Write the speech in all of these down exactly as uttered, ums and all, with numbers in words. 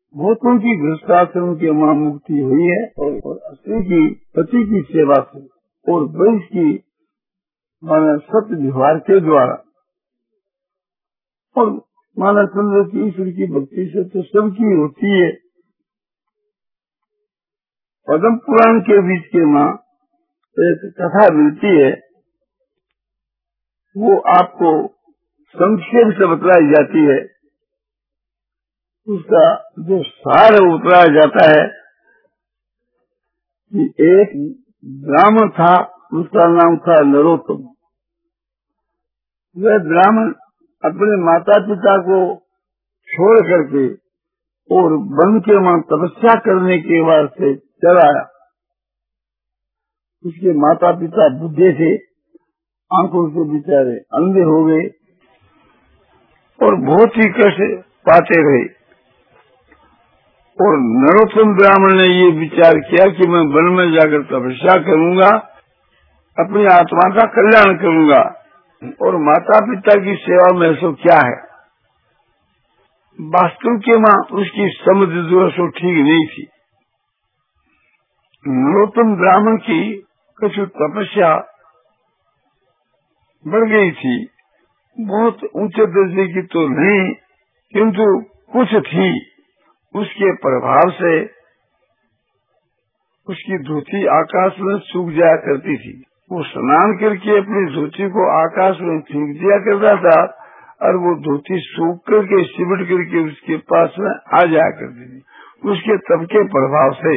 भूतों की गृहस्थाश्रम की मां मुक्ति हुई है और, और स्त्री की पति की सेवा से और वंश की माना सत्य व्यवहार के द्वारा और माना चंद्र की ईश्वर की भक्ति से तो सबकी होती है। पद्म पुराण के बीच के मां एक कथा मिलती है, वो आपको संक्षेप से बतलाई जाती है। उसका जो सार उतराया जाता है कि एक ब्राह्मण था, उसका नाम था नरोत्तम। वह ब्राह्मण अपने माता पिता को छोड़ करके और वन के वहां तपस्या करने के वास्ते चला आया। उसके माता पिता बुढ़े थे, आंखों से बेचारे अंधे हो गए और बहुत ही कष्ट पाते रहे। और नरोत्तम ब्राह्मण ने ये विचार किया कि मैं वन में जाकर तपस्या करूंगा, अपनी आत्मा का कल्याण करूंगा और माता पिता की सेवा में सो क्या है। वास्तव के मां उसकी समझ जो है सो ठीक नहीं थी। नरोत्तम ब्राह्मण की कुछ तपस्या बढ़ गई थी, बहुत ऊंचे दर्जे की तो नहीं, किंतु कुछ थी। उसके प्रभाव से उसकी धोती आकाश में सूख जाया करती थी। वो स्नान करके अपनी धोती को आकाश में फेंक दिया करता था और वो धोती सूख करके सिमट करके उसके पास में आ जाया करती थी। उसके तप के प्रभाव से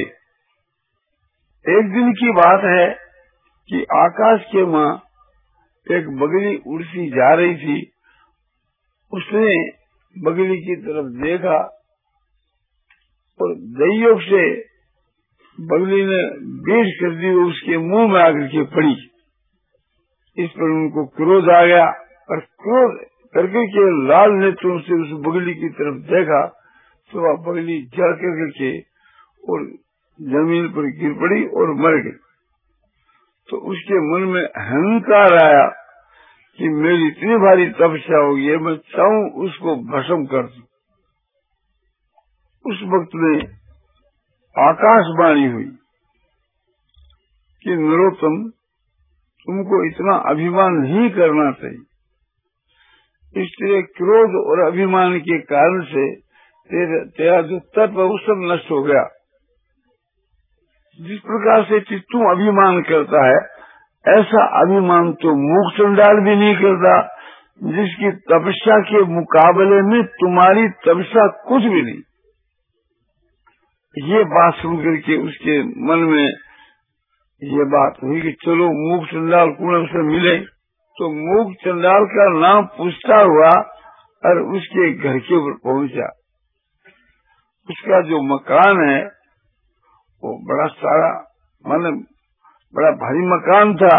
एक दिन की बात है कि आकाश के मां एक बगली उड़ती जा रही थी। उसने बगली की तरफ देखा और दैयोग से बगली ने बेच कर दी, उसके मुंह में आकर के पड़ी। इस पर उनको क्रोध आ गया और क्रोध करके के लाल नेत्रों से उस बगली की तरफ देखा तो वह बगली जड़ कर के और जमीन पर गिर पड़ी और मर गई। तो उसके मन में अहंकार आया कि मेरी इतनी भारी तपस्या होगी है, मैं चाहूं उसको भस्म कर दूं। उस वक्त में आकाशवाणी हुई कि नरोत्तम, तुमको इतना अभिमान नहीं करना चाहिए। इसलिए क्रोध और अभिमान के कारण से तेरा, तेरा जो तप है वो सब नष्ट हो गया। जिस प्रकार से तू अभिमान करता है ऐसा अभिमान तो मूक चंडाल भी नहीं करता, जिसकी तपस्या के मुकाबले में तुम्हारी तपस्या कुछ भी नहीं। ये बात सुन करके उसके मन में ये बात हुई कि चलो मूक चंडाल कुएं से मिले। तो मूक चंडाल का नाम पूछता हुआ और उसके घर के ऊपर पहुंचा। उसका जो मकान है वो बड़ा सारा मतलब बड़ा भारी मकान था।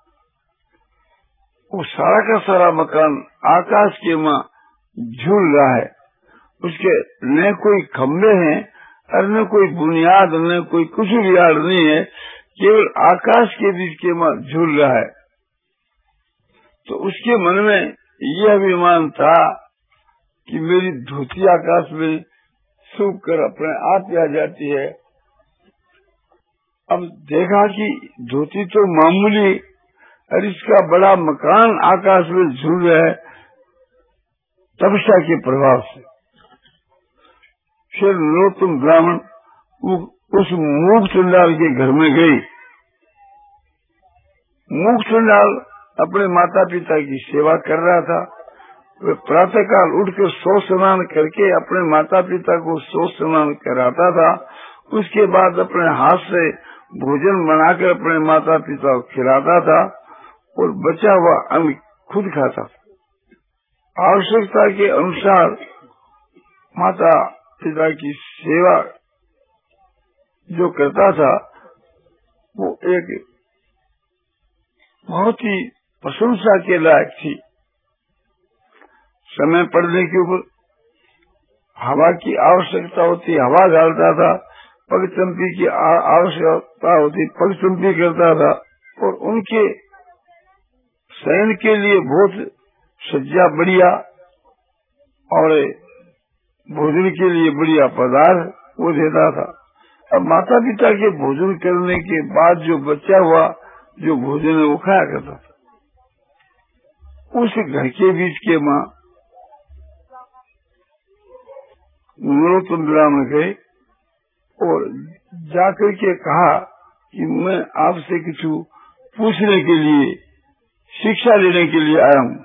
वो सारा का सारा मकान आकाश के मां झूल रहा है। उसके न कोई खंभे हैं और न कोई बुनियाद, न कोई कुछ भी याद नहीं है, केवल आकाश के बीच के मां झूल रहा है। तो उसके मन में यह अभिमान था कि मेरी धोती आकाश में सूख कर अपने आप आ जाती है। अब देखा कि धोती तो मामूली और इसका बड़ा मकान आकाश में झूल रहा है तपस्या के प्रभाव से। फिर नरोत्तम ब्राह्मण उस मूक चंडाल के घर में गई। मूक चंडाल अपने माता पिता की सेवा कर रहा था। वे प्रातः काल उठकर सौ स्नान करके अपने माता पिता को सौ स्नान कराता था। उसके बाद अपने हाथ से भोजन बनाकर अपने माता पिता को खिलाता था और बचा हुआ अन्न खुद खाता था। आवश्यकता के अनुसार माता पिता की सेवा जो करता था वो एक बहुत ही प्रशंसा के लायक थी। समय पड़ने के ऊपर हवा की आवश्यकता होती, हवा डालता था। पगचंपी की आवश्यकता होती, पगचंपी करता था। और उनके शयन के लिए बहुत सज्जा बढ़िया और भोजन के लिए बढ़िया पदार्थ वो देता था। अब माता पिता के भोजन करने के बाद जो बचा हुआ जो भोजन है वो खाया करता था। उस घर के बीच के माँ नरोत्तम ब्राह्मण गए और जाकर के कहा कि मैं आपसे कुछ पूछने के लिए, शिक्षा लेने के लिए आया हूँ।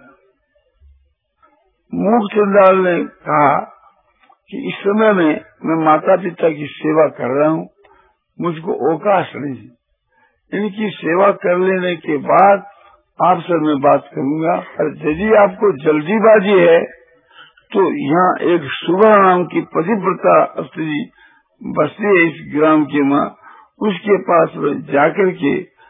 मूक चंडाल ने कहा कि इस समय में मैं माता पिता की सेवा कर रहा हूँ, मुझको अवकाश नहीं, इनकी सेवा कर लेने के बाद आपसे मैं बात करूंगा। और यदि आपको जल्दीबाजी है तो यहाँ एक सुबह नाम की पतिव्रता स्त्री बसती है इस ग्राम के माँ, उसके पास जाकर के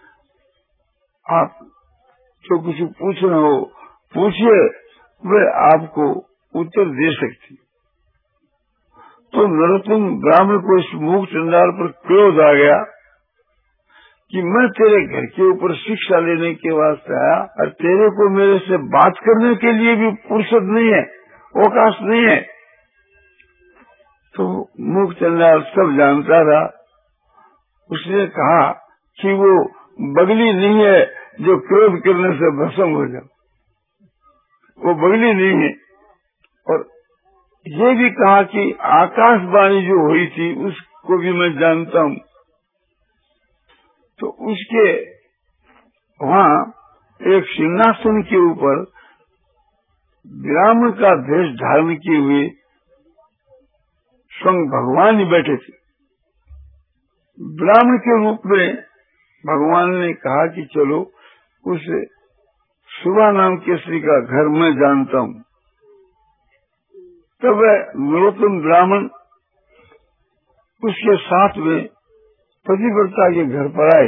आप जो कुछ पूछना हो पूछिए, वे आपको उत्तर दे सकती। तो नरोत्तम ब्राह्मण को इस मूक चंडाल पर क्रोध आ गया कि मैं तेरे घर के ऊपर शिक्षा लेने के वास्ते आया और तेरे को मेरे से बात करने के लिए भी फुर्सत नहीं है, अवकाश नहीं है। तो मूक चंडाल सब जानता था। उसने कहा कि वो बगली नहीं है जो क्रोध करने से भस्म हो जाए, वो बगली नहीं है। और ये भी कहा कि आकाशवाणी जो हुई थी उसको भी मैं जानता हूँ। तो उसके वहाँ एक सिंहासन के ऊपर ब्राह्मण का भेष धारण किए हुए स्वयं भगवान ही बैठे थे। ब्राह्मण के रूप में भगवान ने कहा कि चलो उस सुबह नाम केसरी का घर मैं जानता हूँ। तब नरोत्तम ब्राह्मण उसके साथ में पतिव्रता के घर पर आए।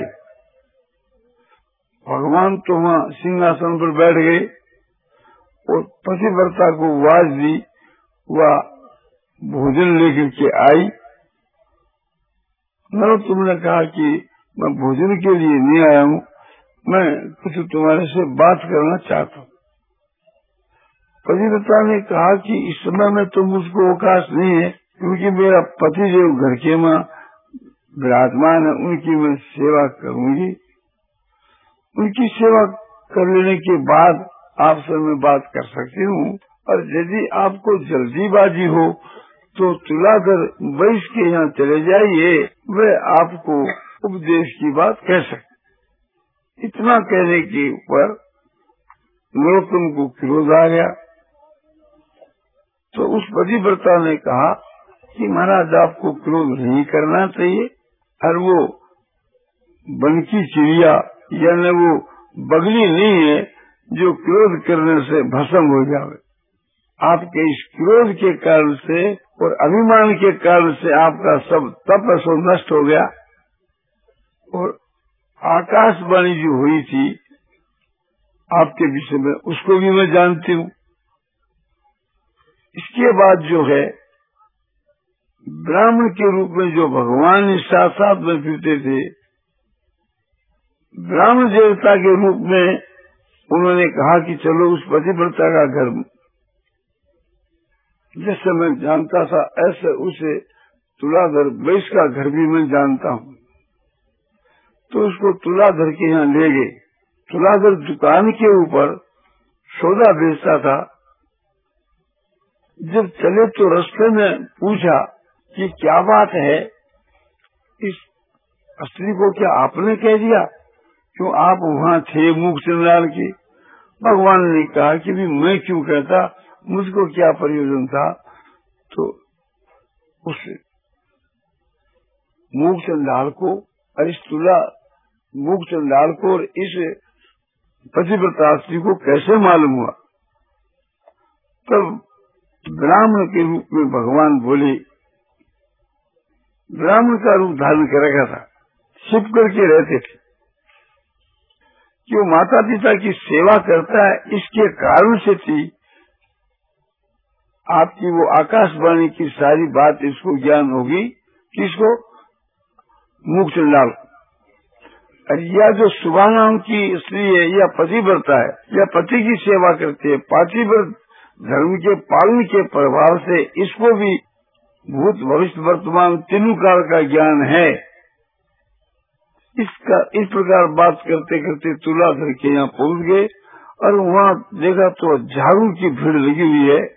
भगवान तो वहाँ सिंहासन पर बैठ गए और पतिव्रता को आवाज दी, वह भोजन लेकर के आई। नरोत्तम ने कहा कि मैं भोजन के लिए नहीं आया हूँ, मैं कुछ तुम्हारे से बात करना चाहता हूँ। पतिव्रता ने कहा कि इस समय में तो मुझको अवकाश नहीं है, क्योंकि मेरा पति जो घर के माँ विराजमान है उनकी मैं सेवा करूंगी। उनकी सेवा कर लेने के बाद आपसे मैं बात कर सकती हूँ। और यदि आपको जल्दीबाजी हो तो तुलाधर वैश्य के यहाँ चले जाइए, वे आपको उपदेश की बात कह सकते। इतना कहने के ऊपर नरोत्तम को क्रोध आ गया। तो उस पतिव्रता ने कहा कि महाराज आपको क्रोध नहीं करना चाहिए, और वो वन की चिड़िया यानी वो बगली नहीं है जो क्रोध करने से भस्म हो जावे। आपके इस क्रोध के कारण से और अभिमान के कारण से आपका सब तप सो नष्ट हो गया। और आकाशवाणी जो हुई थी आपके विषय में उसको भी मैं जानती हूँ। इसके बाद जो है ब्राह्मण के रूप में जो भगवान इस साथ साथ में फिरते थे, ब्राह्मण देवता के रूप में उन्होंने कहा कि चलो उस पतिव्रता का घर, जैसे मैं जानता था ऐसे उसे तुलाधर वैश्य का घर भी मैं जानता हूँ। तो उसको तुलाधर के यहाँ ले गए। तुलाधर दुकान के ऊपर सौदा बेचता था। जब चले तो रास्ते में पूछा कि क्या बात है, इस स्त्री को क्या आपने कह दिया, क्यों आप वहाँ थे मूक चंडाल की? भगवान ने कहा कि भी मैं क्यों कहता, मुझको क्या प्रयोजन था। तो उस मूक चंडाल को और इस तुला मूक चंडाल को और इस पतिव्रता स्त्री को कैसे मालूम हुआ? तब ब्राह्मण के रूप में भगवान बोले, ब्राह्मण का रूप धारण कर रखा था, छिप करके रहते थे कि वो माता पिता की सेवा करता है, इसके कारण से थी आपकी वो आकाशवाणी की सारी बात इसको ज्ञान होगी। किसको? मूक चंडाल। और यह जो सुबह नाम की स्त्री है, यह पतिव्रता है, यह पति की सेवा करती है। पतिव्रत धर्म के पालन के प्रभाव से इसको भी भूत भविष्य वर्तमान तीनों काल का ज्ञान है। इसका इस प्रकार बात करते करते तुलाधर के यहाँ पहुंच गए और वहाँ देखा तो हजारों की भीड़ लगी हुई है।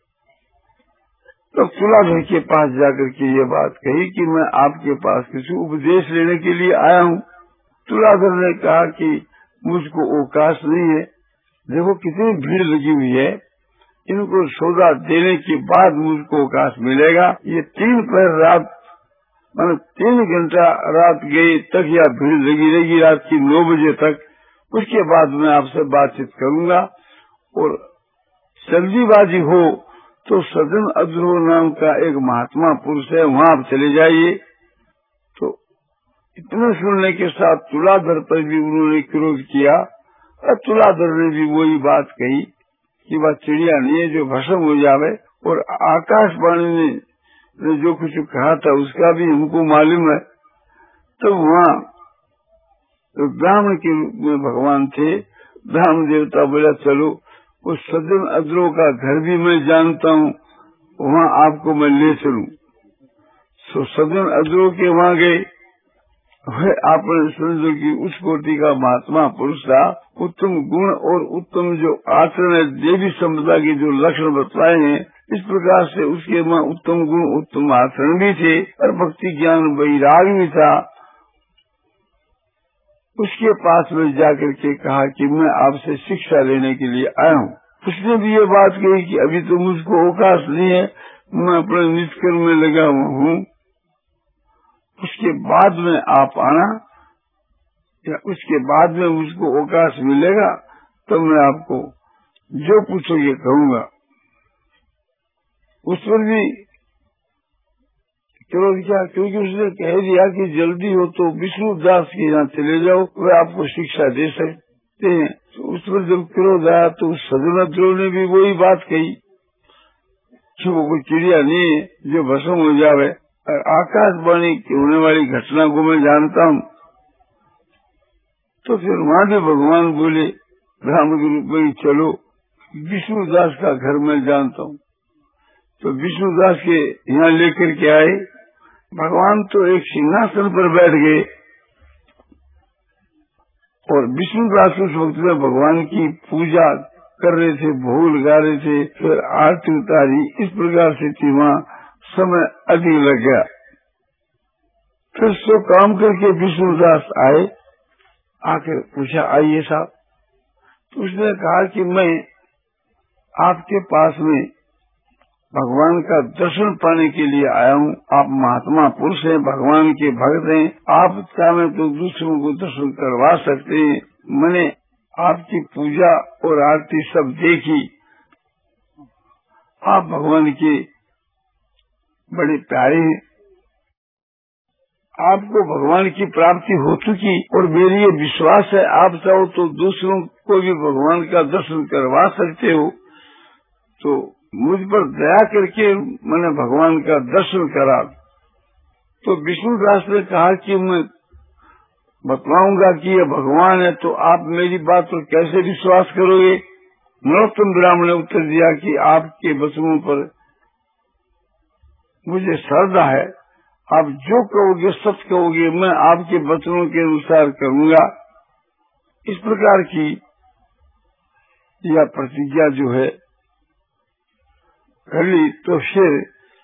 तो तुलाधर के पास जाकर के ये बात कही कि मैं आपके पास किसी उपदेश लेने के लिए आया हूँ। तुलाधर ने कहा कि मुझको अवकाश नहीं है, देखो कितनी भीड़ लगी हुई है, इनको सौदा देने के बाद मुझको अवकाश मिलेगा। ये तीन पहर रात मतलब तीन घंटा रात गई तक या भीड़ लगी रहेगी रात की नौ बजे तक, उसके बाद मैं आपसे बातचीत करूंगा। और जल्दीबाजी हो तो सदन अद्रोह नाम का एक महात्मा पुरुष है, वहाँ आप चले जाइए। तो इतना सुनने के साथ तुलाधर पर भी उन्होंने क्रोध किया और तुलाधर ने भी वही बात कही कि वह चिड़िया नहीं है जो भस्म हो जावे। और आकाशवाणी ने, ने जो कुछ कहा था उसका भी हमको मालूम है। तो वहाँ तो ब्राह्मण के रूप में भगवान थे। ब्राह्मण देवता बोला चलो उस सदन अद्रोह का घर भी मैं जानता हूँ, वहाँ आपको मैं ले चलूं। तो सदन अद्रोह के वहाँ गए। आपने समझो कि उस कोटि का महात्मा पुरुष था, उत्तम गुण और उत्तम जो आचरण है, देवी संपदा के जो लक्षण बताए हैं, इस प्रकार से उसके वहाँ उत्तम गुण उत्तम आचरण भी थे और भक्ति ज्ञान वैराग भी था। उसके पास में जाकर के कहा कि मैं आपसे शिक्षा लेने के लिए आया हूँ। उसने भी ये बात कही कि अभी तो मुझको अवकाश नहीं है, मैं अपने निष्कर्म में लगा हुआ हूँ, उसके बाद में आप आना या उसके बाद में मुझको अवकाश मिलेगा तो मैं आपको जो पूछोगे कहूँगा। उस पर भी चलो क्या, क्योंकि उसने कह दिया कि जल्दी हो तो विष्णु दास के यहाँ चले जाओ, वे आपको शिक्षा दे सकते हैं। तो उस पर जब क्रोध आया तो सदन अद्रोह ने भी वही बात कही कि वो कोई चिड़िया नहीं है जो भस्म हो जावे। आकाशवाणी की होने वाली घटना को मैं जानता हूँ। तो फिर वहाँ भी भगवान बोले ब्राह्मण के रूप में, चलो विष्णु दास का घर मैं जानता हूँ। तो विष्णु दास के यहाँ लेकर के आए। भगवान तो एक सिंहासन पर बैठ गए और विष्णु दास उस वक्त में भगवान की पूजा कर रहे थे, भोग गा रहे थे, फिर आरती उतारी। इस प्रकार से थी, वहाँ समय अधिक लग गया। फिर सो काम करके विष्णु दास आए, आकर पूछा आइए साहब। तो उसने कहा कि मैं आपके पास में भगवान का दर्शन पाने के लिए आया हूँ। आप महात्मा पुरुष हैं, भगवान के भक्त हैं, आप चाहे तो दूसरों को दर्शन करवा सकते हैं। मैंने आपकी पूजा और आरती सब देखी, आप भगवान के बड़े प्यारे हैं, आपको भगवान की प्राप्ति हो चुकी और मेरी ये विश्वास है आप चाहो तो दूसरों को भी भगवान का दर्शन करवा सकते हो। तो मुझ पर दया करके मैंने भगवान का दर्शन करा। तो विष्णुदास ने कहा कि मैं बतलाऊंगा कि ये भगवान है, तो आप मेरी बात पर कैसे विश्वास करोगे। नरोत्तम ब्राह्मण ने उत्तर दिया कि आपके वचनों पर मुझे श्रद्धा है, आप जो कहोगे सच कहोगे, मैं आपके वचनों के अनुसार करूंगा। इस प्रकार की यह प्रतिज्ञा जो है कर ली। तो फिर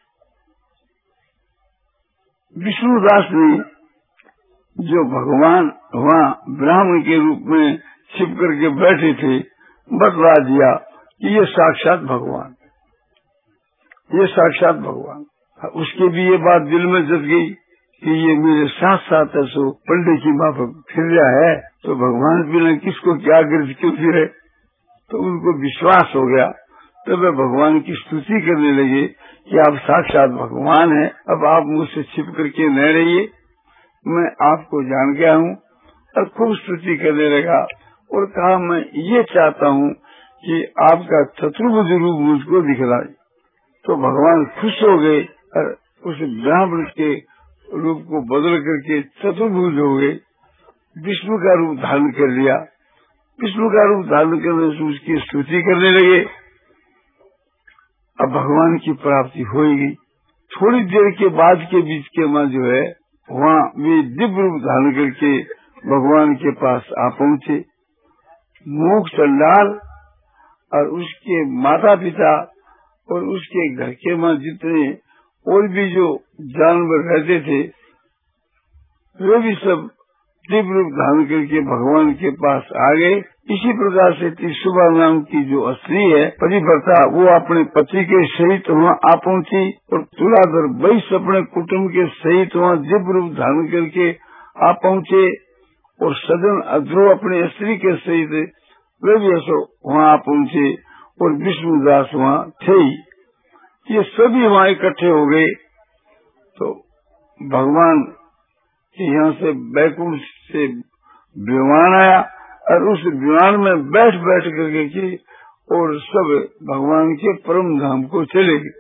विष्णुदास ने जो भगवान वहाँ ब्राह्मण के रूप में छिप करके बैठे थे बतला दिया कि ये साक्षात भगवान, ये साक्षात भगवान। उसके भी ये बात दिल में जग गई कि ये मेरे साथ साथ है, सो पंडित की माँ फिर रहा है तो भगवान बिना किसको क्या गिरज क्यों फिरे। तो उनको विश्वास हो गया। तो वे भगवान की स्तुति करने लगे कि आप साक्षात भगवान हैं, अब आप मुझसे छिप करके न रहिए, मैं आपको जान गया हूँ। और खूब स्तुति करने लगा और कहा मैं ये चाहता हूँ कि आपका चतुर्भुज रूप मुझको दिखलाए। तो भगवान खुश हो गए और उस ब्राह्मण के रूप को बदल करके चतुर्भुज हो गए, विष्णु का रूप धारण कर लिया। विष्णु का रूप धारण करने से उसकी स्तुति करने लगे। अब भगवान की प्राप्ति हो ही गई। थोड़ी देर के बाद के बीच के माँ जो है वहाँ वे दिव्य रूप धारण करके भगवान के पास आ पहुँचे। मूक चंडाल और उसके माता पिता और उसके घर के माँ जितने और भी जो जानवर रहते थे वे भी सब दिव्य रूप धारण करके भगवान के पास आ गए। इसी प्रकार से त्रिशुभा नाम की जो स्त्री है पतिव्रता, वो अपने पति के सहित वहाँ आ पहुंची और तुलाधर वैश अपने कुटुंब के सहित वहाँ दिव्य रूप धारण करके आ पहुंचे और सजन अध्रुव अपने स्त्री के सहित वे भी ऐसो वहाँ आ पहुंचे और विष्णुदास वहाँ थे। ये सभी वहाँ इकट्ठे हो गए। तो भगवान यहाँ से बैकुंठ से विमान आया और उस विमान में बैठ बैठ करके की और सब भगवान के परम धाम को चले गए।